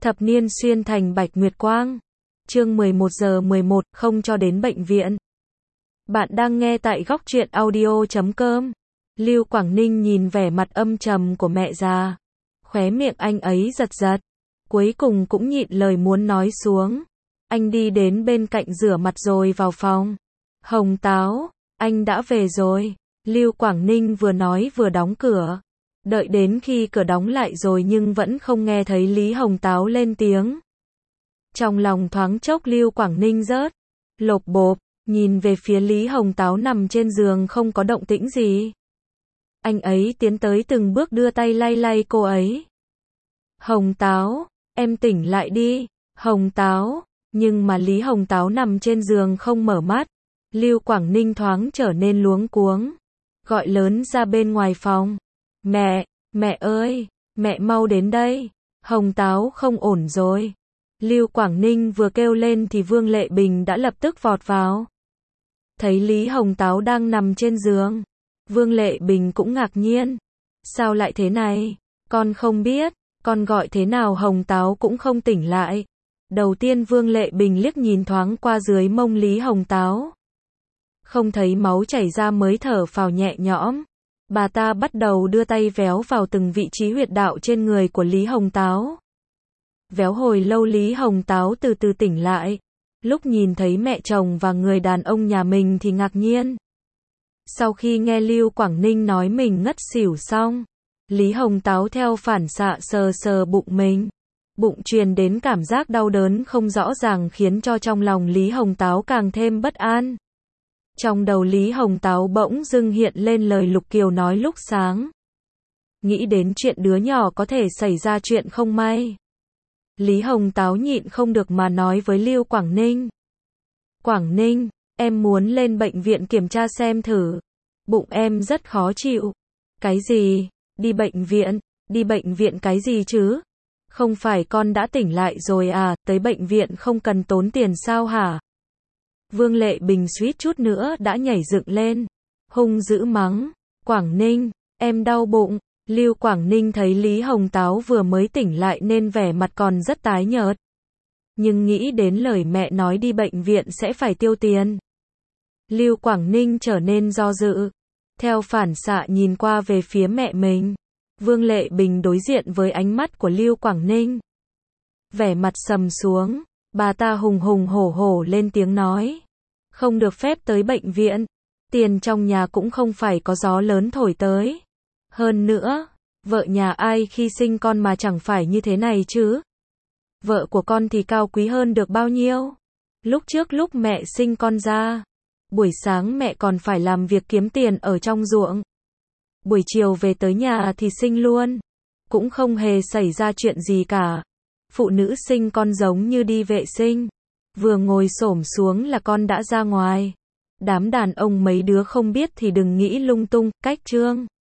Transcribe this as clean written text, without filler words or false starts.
Thập niên xuyên thành Bạch Nguyệt Quang. Chương 11 giờ 11, không cho đến bệnh viện. Bạn đang nghe tại góc truyện audio.com. Lưu Quảng Ninh nhìn vẻ mặt âm trầm của mẹ già. Khóe miệng anh ấy giật giật. Cuối cùng cũng nhịn lời muốn nói xuống. Anh đi đến bên cạnh rửa mặt rồi vào phòng. Hồng Táo, anh đã về rồi. Lưu Quảng Ninh vừa nói vừa đóng cửa. Đợi đến khi cửa đóng lại rồi nhưng vẫn không nghe thấy Lý Hồng Táo lên tiếng. Trong lòng thoáng chốc Lưu Quảng Ninh rớt. Lộp bộp, nhìn về phía Lý Hồng Táo nằm trên giường không có động tĩnh gì. Anh ấy tiến tới từng bước đưa tay lay lay cô ấy. Hồng Táo, em tỉnh lại đi. Hồng Táo, nhưng mà Lý Hồng Táo nằm trên giường không mở mắt. Lưu Quảng Ninh thoáng trở nên luống cuống. Gọi lớn ra bên ngoài phòng. Mẹ ơi, mẹ mau đến đây. Hồng Táo không ổn rồi. Lưu Quảng Ninh vừa kêu lên thì Vương Lệ Bình đã lập tức vọt vào. Thấy Lý Hồng Táo đang nằm trên giường. Vương Lệ Bình cũng ngạc nhiên. Sao lại thế này? Con không biết, con gọi thế nào Hồng Táo cũng không tỉnh lại. Đầu tiên Vương Lệ Bình liếc nhìn thoáng qua dưới mông Lý Hồng Táo. Không thấy máu chảy ra mới thở phào nhẹ nhõm. Bà ta bắt đầu đưa tay véo vào từng vị trí huyệt đạo trên người của Lý Hồng Táo. Véo hồi lâu Lý Hồng Táo từ từ tỉnh lại. Lúc nhìn thấy mẹ chồng và người đàn ông nhà mình thì ngạc nhiên. Sau khi nghe Lưu Quảng Ninh nói mình ngất xỉu xong, Lý Hồng Táo theo phản xạ sờ sờ bụng mình. Bụng truyền đến cảm giác đau đớn không rõ ràng khiến cho trong lòng Lý Hồng Táo càng thêm bất an. Trong đầu Lý Hồng Táo bỗng dưng hiện lên lời Lục Kiều nói lúc sáng. Nghĩ đến chuyện đứa nhỏ có thể xảy ra chuyện không may. Lý Hồng Táo nhịn không được mà nói với Lưu Quảng Ninh. Quảng Ninh, em muốn lên bệnh viện kiểm tra xem thử. Bụng em rất khó chịu. Cái gì? Đi bệnh viện cái gì chứ? Không phải con đã tỉnh lại rồi à, tới bệnh viện không cần tốn tiền sao hả? Vương Lệ Bình suýt chút nữa đã nhảy dựng lên. Hung dữ mắng. Quảng Ninh, em đau bụng. Lưu Quảng Ninh thấy Lý Hồng Táo vừa mới tỉnh lại nên vẻ mặt còn rất tái nhợt. Nhưng nghĩ đến lời mẹ nói đi bệnh viện sẽ phải tiêu tiền. Lưu Quảng Ninh trở nên do dự. Theo phản xạ nhìn qua về phía mẹ mình. Vương Lệ Bình đối diện với ánh mắt của Lưu Quảng Ninh. Vẻ mặt sầm xuống. Bà ta hùng hùng hổ hổ lên tiếng nói. Không được phép tới bệnh viện. Tiền trong nhà cũng không phải có gió lớn thổi tới. Hơn nữa, vợ nhà ai khi sinh con mà chẳng phải như thế này chứ. Vợ của con thì cao quý hơn được bao nhiêu. Lúc trước lúc mẹ sinh con ra, buổi sáng mẹ còn phải làm việc kiếm tiền ở trong ruộng. Buổi chiều về tới nhà thì sinh luôn. Cũng không hề xảy ra chuyện gì cả. Phụ nữ sinh con giống như đi vệ sinh. Vừa ngồi xổm xuống là con đã ra ngoài. Đám đàn ông mấy đứa không biết thì đừng nghĩ lung tung, cách trương.